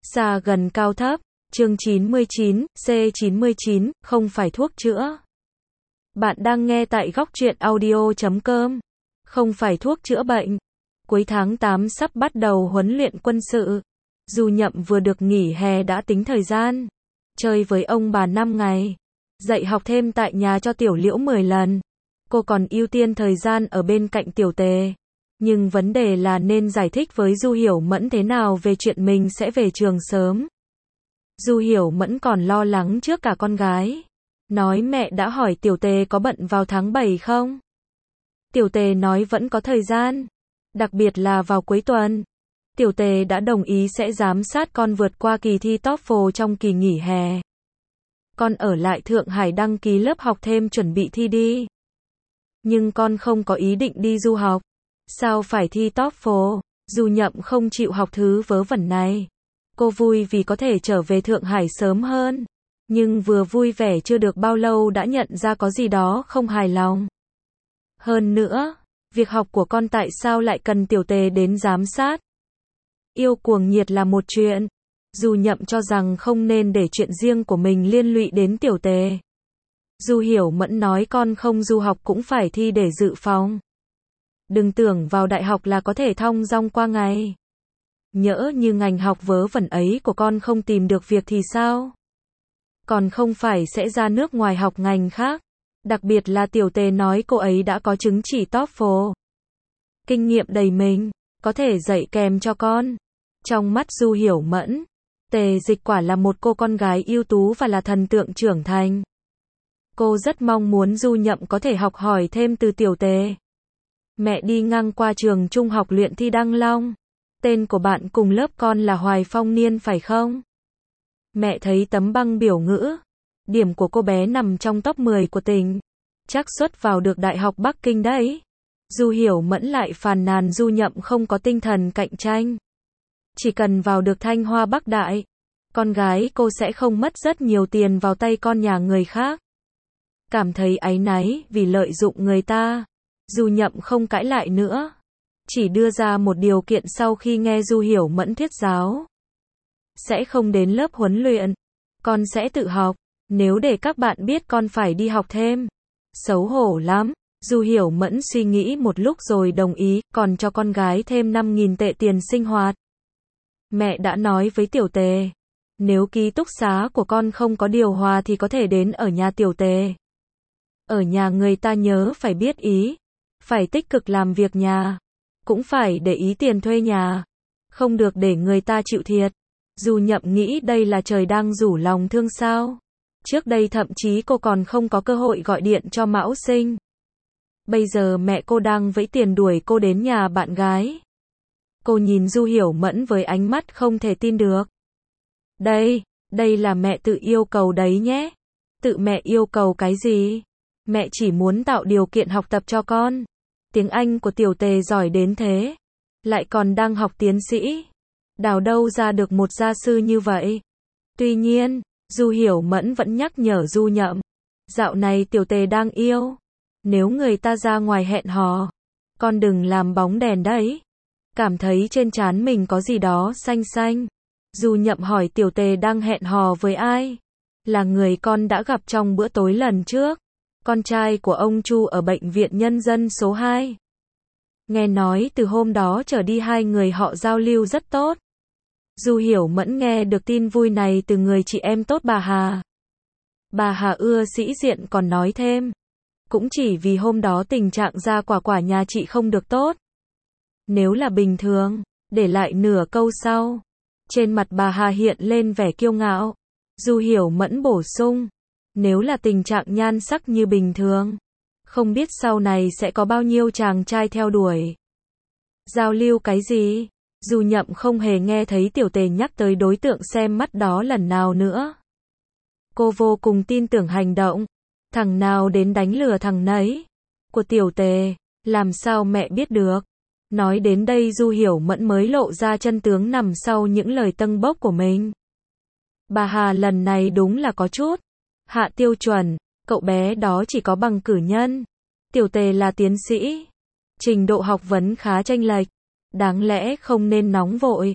Xa gần cao thấp, chương 99, C99, không phải thuốc chữa. Bạn đang nghe tại góc truyện audio.com. Không phải thuốc chữa bệnh. Cuối tháng 8 sắp bắt đầu huấn luyện quân sự. Du Nhậm vừa được nghỉ hè đã tính thời gian. Chơi với ông bà 5 ngày. Dạy học thêm tại nhà cho Tiểu Liễu 10 lần. Cô còn ưu tiên thời gian ở bên cạnh Tiểu Tề. Nhưng vấn đề là nên giải thích với Du Hiểu Mẫn thế nào về chuyện mình sẽ về trường sớm. Du Hiểu Mẫn còn lo lắng trước cả con gái. Nói mẹ đã hỏi Tiểu Tề có bận vào tháng 7 không? Tiểu Tề nói vẫn có thời gian. Đặc biệt là vào cuối tuần. Tiểu Tề đã đồng ý sẽ giám sát con vượt qua kỳ thi TOEFL trong kỳ nghỉ hè. Con ở lại Thượng Hải đăng ký lớp học thêm chuẩn bị thi đi. Nhưng con không có ý định đi du học. Sao phải thi TOEFL? Du Nhậm không chịu học thứ vớ vẩn này. Cô vui vì có thể trở về Thượng Hải sớm hơn. Nhưng vừa vui vẻ chưa được bao lâu đã nhận ra có gì đó không hài lòng. Hơn nữa, việc học của con tại sao lại cần Tiểu Tề đến giám sát? Yêu cuồng nhiệt là một chuyện. Du Nhậm cho rằng không nên để chuyện riêng của mình liên lụy đến Tiểu Tề. Du Hiểu Mẫn nói con không du học cũng phải thi để dự phòng. Đừng tưởng vào đại học là có thể thong dong qua ngày. Nhỡ như ngành học vớ vẩn ấy của con không tìm được việc thì sao? Còn không phải sẽ ra nước ngoài học ngành khác. Đặc biệt là Tiểu Tề nói cô ấy đã có chứng chỉ TOEFL. Kinh nghiệm đầy mình, có thể dạy kèm cho con. Trong mắt Du Hiểu Mẫn, Tề Dịch quả là một cô con gái ưu tú và là thần tượng trưởng thành. Cô rất mong muốn Du Nhậm có thể học hỏi thêm từ Tiểu Tề. Mẹ đi ngang qua trường trung học luyện thi Đăng Long. Tên của bạn cùng lớp con là Hoài Phong Niên phải không? Mẹ thấy tấm băng biểu ngữ. Điểm của cô bé nằm trong top 10 của tỉnh. Chắc suất vào được Đại học Bắc Kinh đấy. Du Hiểu Mẫn lại phàn nàn Du Nhậm không có tinh thần cạnh tranh. Chỉ cần vào được Thanh Hoa Bắc Đại, con gái cô sẽ không mất rất nhiều tiền vào tay con nhà người khác. Cảm thấy áy náy vì lợi dụng người ta. Du Nhậm không cãi lại nữa. Chỉ đưa ra một điều kiện sau khi nghe Du Hiểu Mẫn thuyết giáo. Sẽ không đến lớp huấn luyện. Con sẽ tự học. Nếu để các bạn biết con phải đi học thêm. Xấu hổ lắm. Du Hiểu Mẫn suy nghĩ một lúc rồi đồng ý, còn cho con gái thêm 5.000 tệ tiền sinh hoạt. Mẹ đã nói với Tiểu Tề. Nếu ký túc xá của con không có điều hòa thì có thể đến ở nhà Tiểu Tề. Ở nhà người ta nhớ phải biết ý. Phải tích cực làm việc nhà. Cũng phải để ý tiền thuê nhà. Không được để người ta chịu thiệt. Du Nhậm nghĩ đây là trời đang rủ lòng thương sao. Trước đây thậm chí cô còn không có cơ hội gọi điện cho Mão Sinh. Bây giờ mẹ cô đang vẫy tiền đuổi cô đến nhà bạn gái. Cô nhìn Du Hiểu Mẫn với ánh mắt không thể tin được. Đây là mẹ tự yêu cầu đấy nhé. Tự mẹ yêu cầu cái gì? Mẹ chỉ muốn tạo điều kiện học tập cho con. Tiếng Anh của Tiểu Tề giỏi đến thế. Lại còn đang học tiến sĩ. Đào đâu ra được một gia sư như vậy. Tuy nhiên, Du Hiểu Mẫn vẫn nhắc nhở Du Nhậm. Dạo này Tiểu Tề đang yêu. Nếu người ta ra ngoài hẹn hò, con đừng làm bóng đèn đấy. Cảm thấy trên trán mình có gì đó xanh xanh. Du Nhậm hỏi Tiểu Tề đang hẹn hò với ai? Là người con đã gặp trong bữa tối lần trước. Con trai của ông Chu ở bệnh viện nhân dân số 2. Nghe nói từ hôm đó trở đi hai người họ giao lưu rất tốt. Du Hiểu Mẫn nghe được tin vui này từ người chị em tốt bà Hà. Bà Hà ưa sĩ diện còn nói thêm. Cũng chỉ vì hôm đó tình trạng ra quả nhà chị không được tốt. Nếu là bình thường, để lại nửa câu sau. Trên mặt bà Hà hiện lên vẻ kiêu ngạo. Du Hiểu Mẫn bổ sung. Nếu là tình trạng nhan sắc như bình thường, không biết sau này sẽ có bao nhiêu chàng trai theo đuổi. Giao lưu cái gì? Du Nhậm không hề nghe thấy Tiểu Tề nhắc tới đối tượng xem mắt đó lần nào nữa. Cô vô cùng tin tưởng hành động. Thằng nào đến đánh lừa thằng nấy. Của Tiểu Tề, làm sao mẹ biết được? Nói đến đây Du Hiểu Mẫn mới lộ ra chân tướng nằm sau những lời tâng bốc của mình. Bà Hà lần này đúng là có chút hạ tiêu chuẩn. Cậu bé đó chỉ có bằng cử nhân. Tiểu Tề là tiến sĩ. Trình độ học vấn khá chênh lệch. Đáng lẽ không nên nóng vội.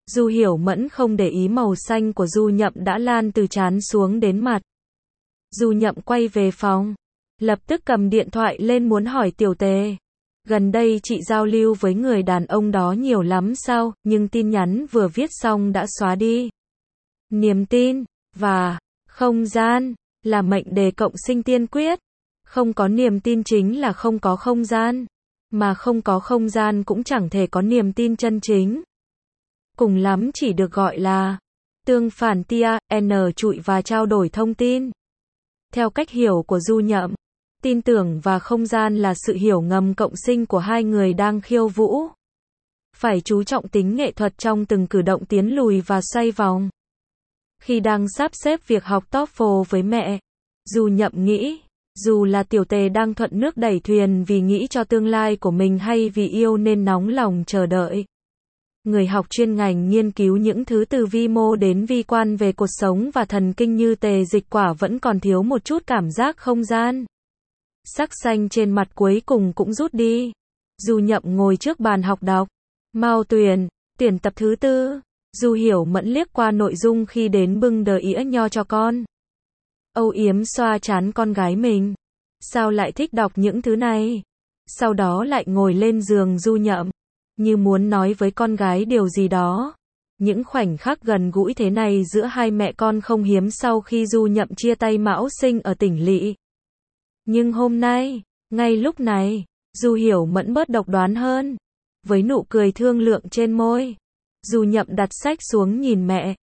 Du Hiểu Mẫn không để ý màu xanh của Du Nhậm đã lan từ trán xuống đến mặt. Du Nhậm quay về phòng, lập tức cầm điện thoại lên muốn hỏi Tiểu Tề. Gần đây chị giao lưu với người đàn ông đó nhiều lắm sao, nhưng tin nhắn vừa viết xong đã xóa đi. Niềm tin và không gian là mệnh đề cộng sinh tiên quyết. Không có niềm tin chính là không có không gian, mà không có không gian cũng chẳng thể có niềm tin chân chính. Cùng lắm chỉ được gọi là tương phản tia, trụi và trao đổi thông tin. Theo cách hiểu của Du Nhậm, tin tưởng và không gian là sự hiểu ngầm cộng sinh của hai người đang khiêu vũ. Phải chú trọng tính nghệ thuật trong từng cử động tiến lùi và xoay vòng. Khi đang sắp xếp việc học TOEFL với mẹ, Du Nhậm nghĩ, dù là Tiểu Tề đang thuận nước đẩy thuyền vì nghĩ cho tương lai của mình hay vì yêu nên nóng lòng chờ đợi. Người học chuyên ngành nghiên cứu những thứ từ vi mô đến vi quan về cuộc sống và thần kinh như Tề Dịch Quả vẫn còn thiếu một chút cảm giác không gian. Sắc xanh trên mặt cuối cùng cũng rút đi. Du Nhậm ngồi trước bàn học đọc. Mao Tuyền, tuyển tập thứ 4. Du Hiểu Mẫn liếc qua nội dung khi đến bưng đờ ĩa nho cho con. Âu yếm xoa trán con gái mình. Sao lại thích đọc những thứ này? Sau đó lại ngồi lên giường Du Nhậm, như muốn nói với con gái điều gì đó. Những khoảnh khắc gần gũi thế này giữa hai mẹ con không hiếm sau khi Du Nhậm chia tay Mão Sinh ở tỉnh lỵ. Nhưng hôm nay, ngay lúc này, Du Hiểu Mẫn bớt độc đoán hơn. Với nụ cười thương lượng trên môi, Du Nhậm đặt sách xuống nhìn mẹ.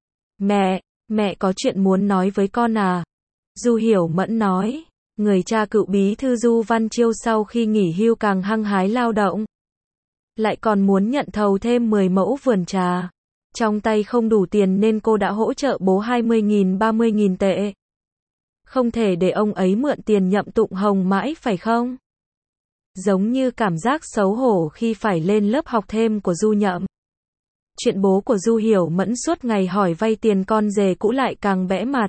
Mẹ có chuyện muốn nói với con à? Du Hiểu Mẫn nói, người cha cựu bí thư Du Văn Chiêu sau khi nghỉ hưu càng hăng hái lao động. Lại còn muốn nhận thầu thêm 10 mẫu vườn trà. Trong tay không đủ tiền nên cô đã hỗ trợ bố 20.000-30.000 tệ. Không thể để ông ấy mượn tiền Nhậm Tụng Hồng mãi phải không? Giống như cảm giác xấu hổ khi phải lên lớp học thêm của Du Nhậm. Chuyện bố của Du Hiểu Mẫn suốt ngày hỏi vay tiền con rể cũ lại càng bẽ mặt.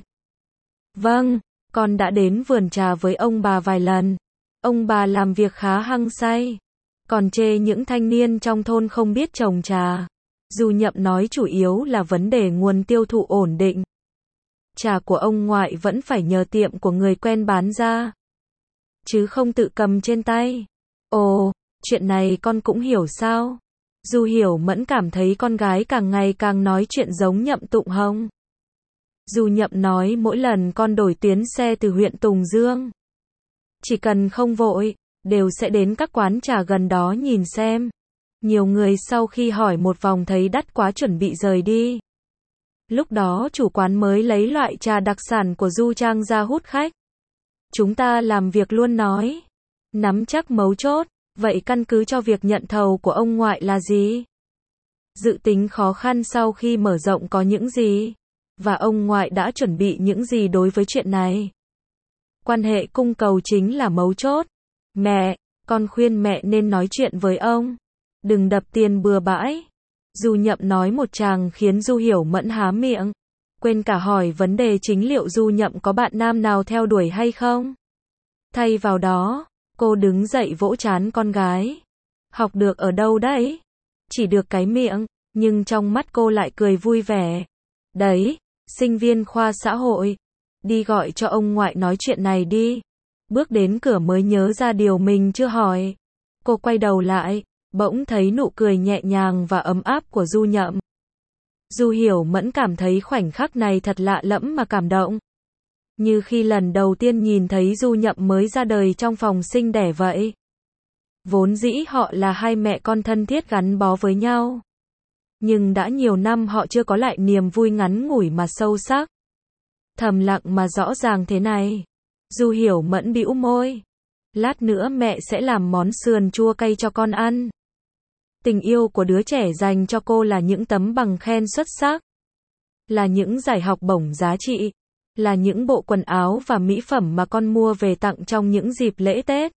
Vâng, con đã đến vườn trà với ông bà vài lần. Ông bà làm việc khá hăng say. Còn chê những thanh niên trong thôn không biết trồng trà. Du Nhậm nói chủ yếu là vấn đề nguồn tiêu thụ ổn định. Trà của ông ngoại vẫn phải nhờ tiệm của người quen bán ra, chứ không tự cầm trên tay. Ồ, chuyện này con cũng hiểu sao? Du Hiểu Mẫn cảm thấy con gái càng ngày càng nói chuyện giống Nhậm Tụng Hồng. Du Nhậm nói mỗi lần con đổi tuyến xe từ huyện Tùng Dương, chỉ cần không vội, đều sẽ đến các quán trà gần đó nhìn xem. Nhiều người sau khi hỏi một vòng thấy đắt quá chuẩn bị rời đi. Lúc đó chủ quán mới lấy loại trà đặc sản của Du Trang ra hút khách. Chúng ta làm việc luôn nói. Nắm chắc mấu chốt, vậy căn cứ cho việc nhận thầu của ông ngoại là gì? Dự tính khó khăn sau khi mở rộng có những gì? Và ông ngoại đã chuẩn bị những gì đối với chuyện này? Quan hệ cung cầu chính là mấu chốt. Mẹ, con khuyên mẹ nên nói chuyện với ông. Đừng đập tiền bừa bãi. Du Nhậm nói một tràng khiến Du Hiểu Mẫn há miệng. Quên cả hỏi vấn đề chính liệu Du Nhậm có bạn nam nào theo đuổi hay không. Thay vào đó, cô đứng dậy vỗ trán con gái. Học được ở đâu đấy? Chỉ được cái miệng, nhưng trong mắt cô lại cười vui vẻ. Đấy, sinh viên khoa xã hội. Đi gọi cho ông ngoại nói chuyện này đi. Bước đến cửa mới nhớ ra điều mình chưa hỏi. Cô quay đầu lại, bỗng thấy nụ cười nhẹ nhàng và ấm áp của Du Nhậm. Du Hiểu Mẫn cảm thấy khoảnh khắc này thật lạ lẫm mà cảm động. Như khi lần đầu tiên nhìn thấy Du Nhậm mới ra đời trong phòng sinh đẻ vậy. Vốn dĩ họ là hai mẹ con thân thiết gắn bó với nhau. Nhưng đã nhiều năm họ chưa có lại niềm vui ngắn ngủi mà sâu sắc. Thầm lặng mà rõ ràng thế này. Du Hiểu Mẫn bĩu môi. Lát nữa mẹ sẽ làm món sườn chua cay cho con ăn. Tình yêu của đứa trẻ dành cho cô là những tấm bằng khen xuất sắc. Là những giải học bổng giá trị. Là những bộ quần áo và mỹ phẩm mà con mua về tặng trong những dịp lễ Tết.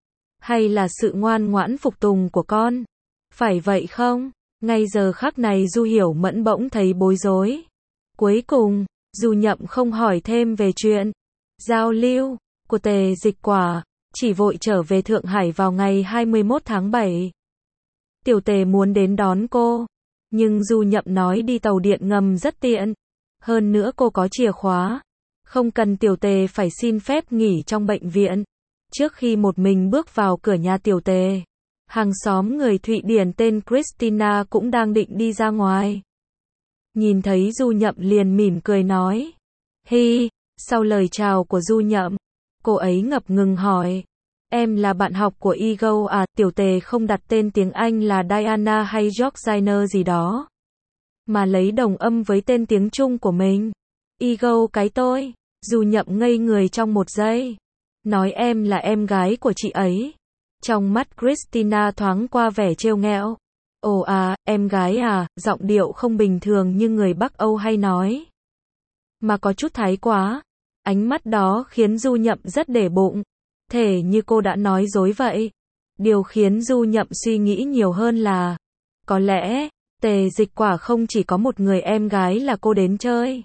Hay là sự ngoan ngoãn phục tùng của con. Phải vậy không? Ngay giờ khắc này Du Hiểu Mẫn bỗng thấy bối rối. Cuối cùng, Du Nhậm không hỏi thêm về chuyện giao lưu của Tề Dịch Quả, chỉ vội trở về Thượng Hải vào ngày 21 tháng 7. Tiểu Tề muốn đến đón cô. Nhưng Du Nhậm nói đi tàu điện ngầm rất tiện. Hơn nữa cô có chìa khóa. Không cần Tiểu Tề phải xin phép nghỉ trong bệnh viện. Trước khi một mình bước vào cửa nhà Tiểu Tề, hàng xóm người Thụy Điển tên Christina cũng đang định đi ra ngoài. Nhìn thấy Du Nhậm liền mỉm cười nói. Hi, sau lời chào của Du Nhậm, cô ấy ngập ngừng hỏi. Em là bạn học của Ego à? Tiểu Tề không đặt tên tiếng Anh là Diana hay Georgina gì đó, mà lấy đồng âm với tên tiếng Trung của mình. Ego cái tôi. Du Nhậm ngây người trong một giây. Nói em là em gái của chị ấy. Trong mắt Christina thoáng qua vẻ trêu ghẹo. Ồ à, em gái à, giọng điệu không bình thường như người Bắc Âu hay nói, mà có chút thái quá. Ánh mắt đó khiến Du Nhậm rất để bụng. Thể như cô đã nói dối vậy. Điều khiến Du Nhậm suy nghĩ nhiều hơn là, có lẽ, Tề Dịch Quả không chỉ có một người em gái là cô đến chơi,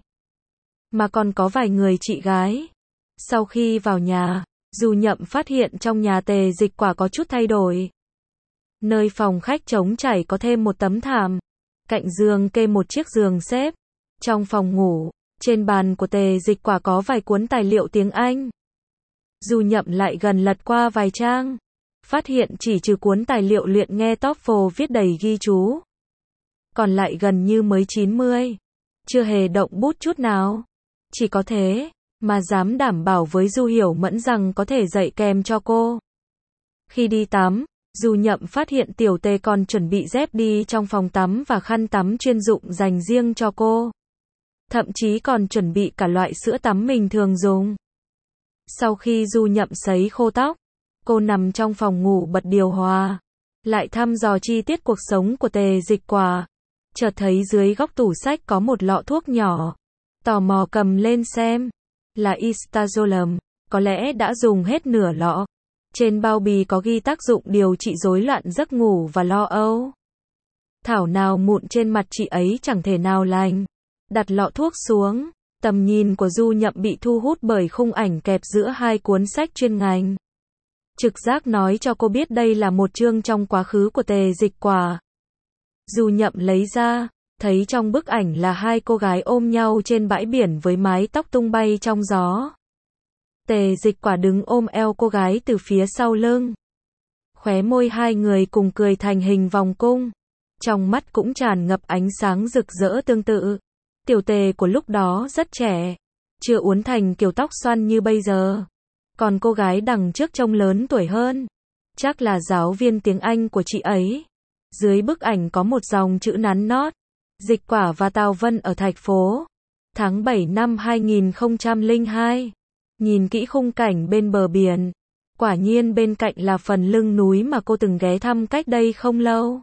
mà còn có vài người chị gái. Sau khi vào nhà, Du Nhậm phát hiện trong nhà Tề Dịch Quả có chút thay đổi. Nơi phòng khách trống trải có thêm một tấm thảm. Cạnh giường kê một chiếc giường xếp. Trong phòng ngủ, trên bàn của Tề Dịch Quả có vài cuốn tài liệu tiếng Anh. Du Nhậm lại gần lật qua vài trang. Phát hiện chỉ trừ cuốn tài liệu luyện nghe TOEFL viết đầy ghi chú, còn lại gần như mới 90. Chưa hề động bút chút nào. Chỉ có thế mà dám đảm bảo với Du Hiểu Mẫn rằng có thể dạy kèm cho cô. Khi đi tắm, Du Nhậm phát hiện Tiểu Tề còn chuẩn bị dép đi trong phòng tắm và khăn tắm chuyên dụng dành riêng cho cô. Thậm chí còn chuẩn bị cả loại sữa tắm mình thường dùng. Sau khi Du Nhậm sấy khô tóc, cô nằm trong phòng ngủ bật điều hòa, lại thăm dò chi tiết cuộc sống của Tề Dịch Quả. Chợt thấy dưới góc tủ sách có một lọ thuốc nhỏ. Tò mò cầm lên xem. Là Istazolem, có lẽ đã dùng hết nửa lọ. Trên bao bì có ghi tác dụng điều trị rối loạn giấc ngủ và lo âu. Thảo nào mụn trên mặt chị ấy chẳng thể nào lành. Đặt lọ thuốc xuống, tầm nhìn của Du Nhậm bị thu hút bởi khung ảnh kẹp giữa hai cuốn sách chuyên ngành. Trực giác nói cho cô biết đây là một chương trong quá khứ của Tề Dịch Quả. Du Nhậm lấy ra, thấy trong bức ảnh là hai cô gái ôm nhau trên bãi biển với mái tóc tung bay trong gió. Tề Dịch Quả đứng ôm eo cô gái từ phía sau lưng. Khóe môi hai người cùng cười thành hình vòng cung. Trong mắt cũng tràn ngập ánh sáng rực rỡ tương tự. Tiểu Tề của lúc đó rất trẻ, chưa uốn thành kiểu tóc xoăn như bây giờ. Còn cô gái đằng trước trông lớn tuổi hơn, chắc là giáo viên tiếng Anh của chị ấy. Dưới bức ảnh có một dòng chữ nắn nót. Dịch Quả và Tào Vân ở thành phố. Tháng 7 năm 2002. Nhìn kỹ khung cảnh bên bờ biển. Quả nhiên bên cạnh là phần lưng núi mà cô từng ghé thăm cách đây không lâu.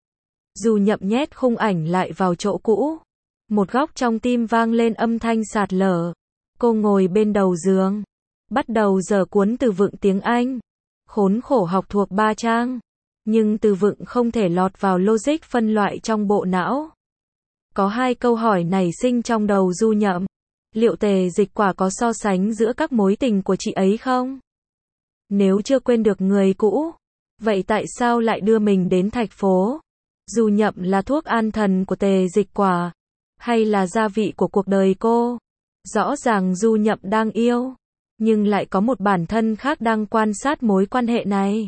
Du Nhậm nhét khung ảnh lại vào chỗ cũ. Một góc trong tim vang lên âm thanh sạt lở. Cô ngồi bên đầu giường, bắt đầu dở cuốn từ vựng tiếng Anh. Khốn khổ học thuộc 3 trang. Nhưng từ vựng không thể lọt vào logic phân loại trong bộ não. Có hai câu hỏi nảy sinh trong đầu Du Nhậm. Liệu Tề Dịch Quả có so sánh giữa các mối tình của chị ấy không? Nếu chưa quên được người cũ, vậy tại sao lại đưa mình đến thành phố? Du Nhậm là thuốc an thần của Tề Dịch Quả, hay là gia vị của cuộc đời cô? Rõ ràng Du Nhậm đang yêu, nhưng lại có một bản thân khác đang quan sát mối quan hệ này.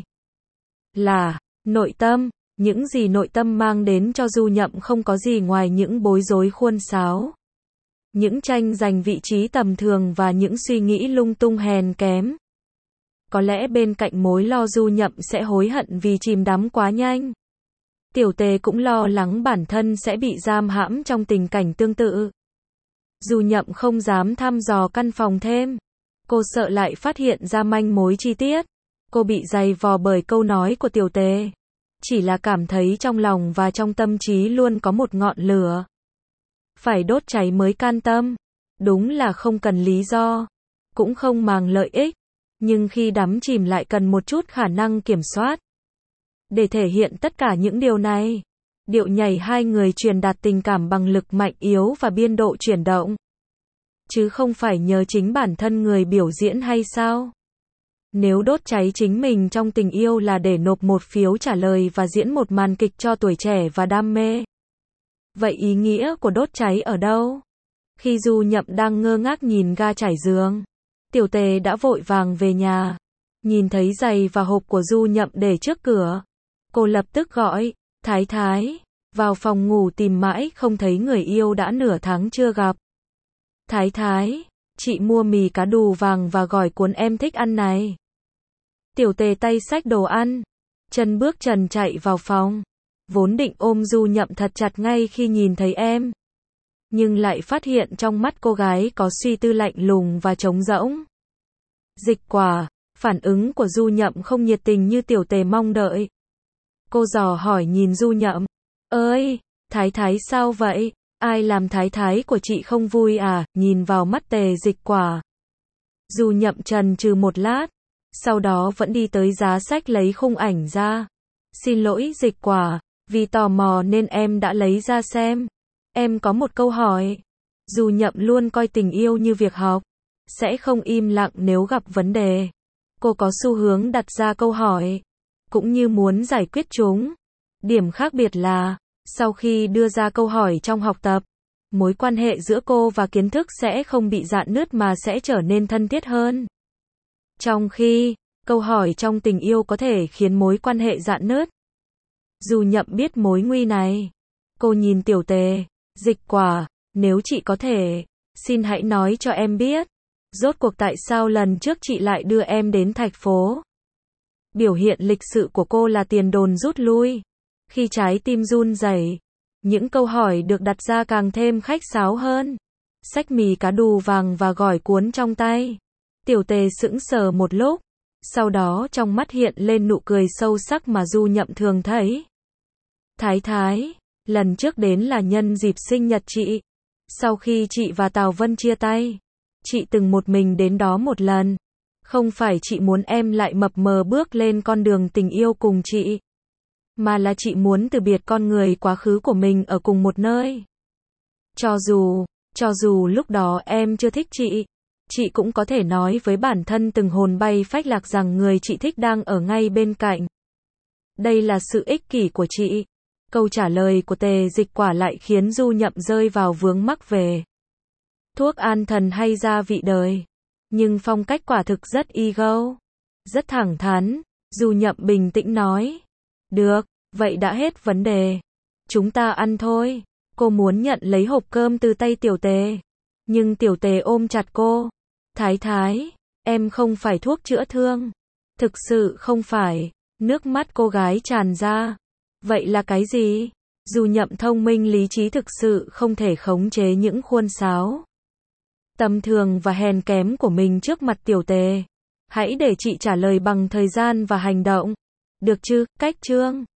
Là nội tâm. Những gì nội tâm mang đến cho Du Nhậm không có gì ngoài những bối rối khuôn sáo, những tranh giành vị trí tầm thường và những suy nghĩ lung tung hèn kém. Có lẽ bên cạnh mối lo Du Nhậm sẽ hối hận vì chìm đắm quá nhanh. Tiểu Tề cũng lo lắng bản thân sẽ bị giam hãm trong tình cảnh tương tự. Du Nhậm không dám thăm dò căn phòng thêm. Cô sợ lại phát hiện ra manh mối chi tiết. Cô bị dày vò bởi câu nói của Tiểu Tề. Chỉ là cảm thấy trong lòng và trong tâm trí luôn có một ngọn lửa. Phải đốt cháy mới can tâm. Đúng là không cần lý do, cũng không màng lợi ích. Nhưng khi đắm chìm lại cần một chút khả năng kiểm soát. Để thể hiện tất cả những điều này, điệu nhảy hai người truyền đạt tình cảm bằng lực mạnh yếu và biên độ chuyển động. Chứ không phải nhờ chính bản thân người biểu diễn hay sao? Nếu đốt cháy chính mình trong tình yêu là để nộp một phiếu trả lời và diễn một màn kịch cho tuổi trẻ và đam mê, Vậy ý nghĩa của đốt cháy ở đâu? Khi Du Nhậm đang ngơ ngác nhìn ga trải giường, Tiểu Tề đã vội vàng về nhà. Nhìn thấy giày và hộp của Du Nhậm để trước cửa, cô lập tức gọi, Thái Thái, vào phòng ngủ tìm mãi không thấy người yêu đã nửa tháng chưa gặp. Thái Thái, chị mua mì cá đù vàng và gỏi cuốn em thích ăn này. Tiểu Tề tay xách đồ ăn, chân bước trần chạy vào phòng, vốn định ôm Du Nhậm thật chặt ngay khi nhìn thấy em, nhưng lại phát hiện trong mắt cô gái có suy tư lạnh lùng và trống rỗng. Dịch Quả, phản ứng của Du Nhậm không nhiệt tình như Tiểu Tề mong đợi. Cô dò hỏi nhìn Du Nhậm, ơi, Thái Thái sao vậy? Ai làm Thái Thái của chị không vui à? Nhìn vào mắt Tề Dịch Quả, Du Nhậm chần chừ một lát, sau đó vẫn đi tới giá sách lấy khung ảnh ra. Xin lỗi Dịch Quả, vì tò mò nên em đã lấy ra xem. Em có một câu hỏi. Du Nhậm luôn coi tình yêu như việc học, sẽ không im lặng nếu gặp vấn đề. Cô có xu hướng đặt ra câu hỏi, cũng như muốn giải quyết chúng. Điểm khác biệt là, sau khi đưa ra câu hỏi trong học tập, mối quan hệ giữa cô và kiến thức sẽ không bị rạn nứt mà sẽ trở nên thân thiết hơn. Trong khi, câu hỏi trong tình yêu có thể khiến mối quan hệ rạn nứt. Du Nhậm biết mối nguy này. Cô nhìn Tiểu Tề, Dịch Quả, nếu chị có thể, xin hãy nói cho em biết, rốt cuộc tại sao lần trước chị lại đưa em đến thành phố. Biểu hiện lịch sự của cô là tiền đồn rút lui. Khi trái tim run rẩy, những câu hỏi được đặt ra càng thêm khách sáo hơn. Xách mì cá đù vàng và gỏi cuốn trong tay. Tiểu Tề sững sờ một lúc, sau đó trong mắt hiện lên nụ cười sâu sắc mà Du Nhậm thường thấy. Thái Thái, lần trước đến là nhân dịp sinh nhật chị. Sau khi chị và Tào Vân chia tay, chị từng một mình đến đó một lần. Không phải chị muốn em lại mập mờ bước lên con đường tình yêu cùng chị, mà là chị muốn từ biệt con người quá khứ của mình ở cùng một nơi. Cho dù lúc đó em chưa thích chị cũng có thể nói với bản thân từng hồn bay phách lạc rằng người chị thích đang ở ngay bên cạnh. Đây là sự ích kỷ của chị. Câu trả lời của Tề Dịch Quả lại khiến Du Nhậm rơi vào vướng mắc về thuốc an thần hay gia vị đời. Nhưng phong cách quả thực rất ego, rất thẳng thắn. Du Nhậm bình tĩnh nói, được, vậy đã hết vấn đề. Chúng ta ăn thôi. Cô muốn nhận lấy hộp cơm từ tay Tiểu Tề, nhưng Tiểu Tề ôm chặt cô. Thái Thái, em không phải thuốc chữa thương. Thực sự không phải. Nước mắt cô gái tràn ra. Vậy là cái gì? Du Nhậm thông minh lý trí thực sự không thể khống chế những khuôn sáo tầm thường và hèn kém của mình trước mặt Tiểu Tề. Hãy để chị trả lời bằng thời gian và hành động. Được chứ, cách chương.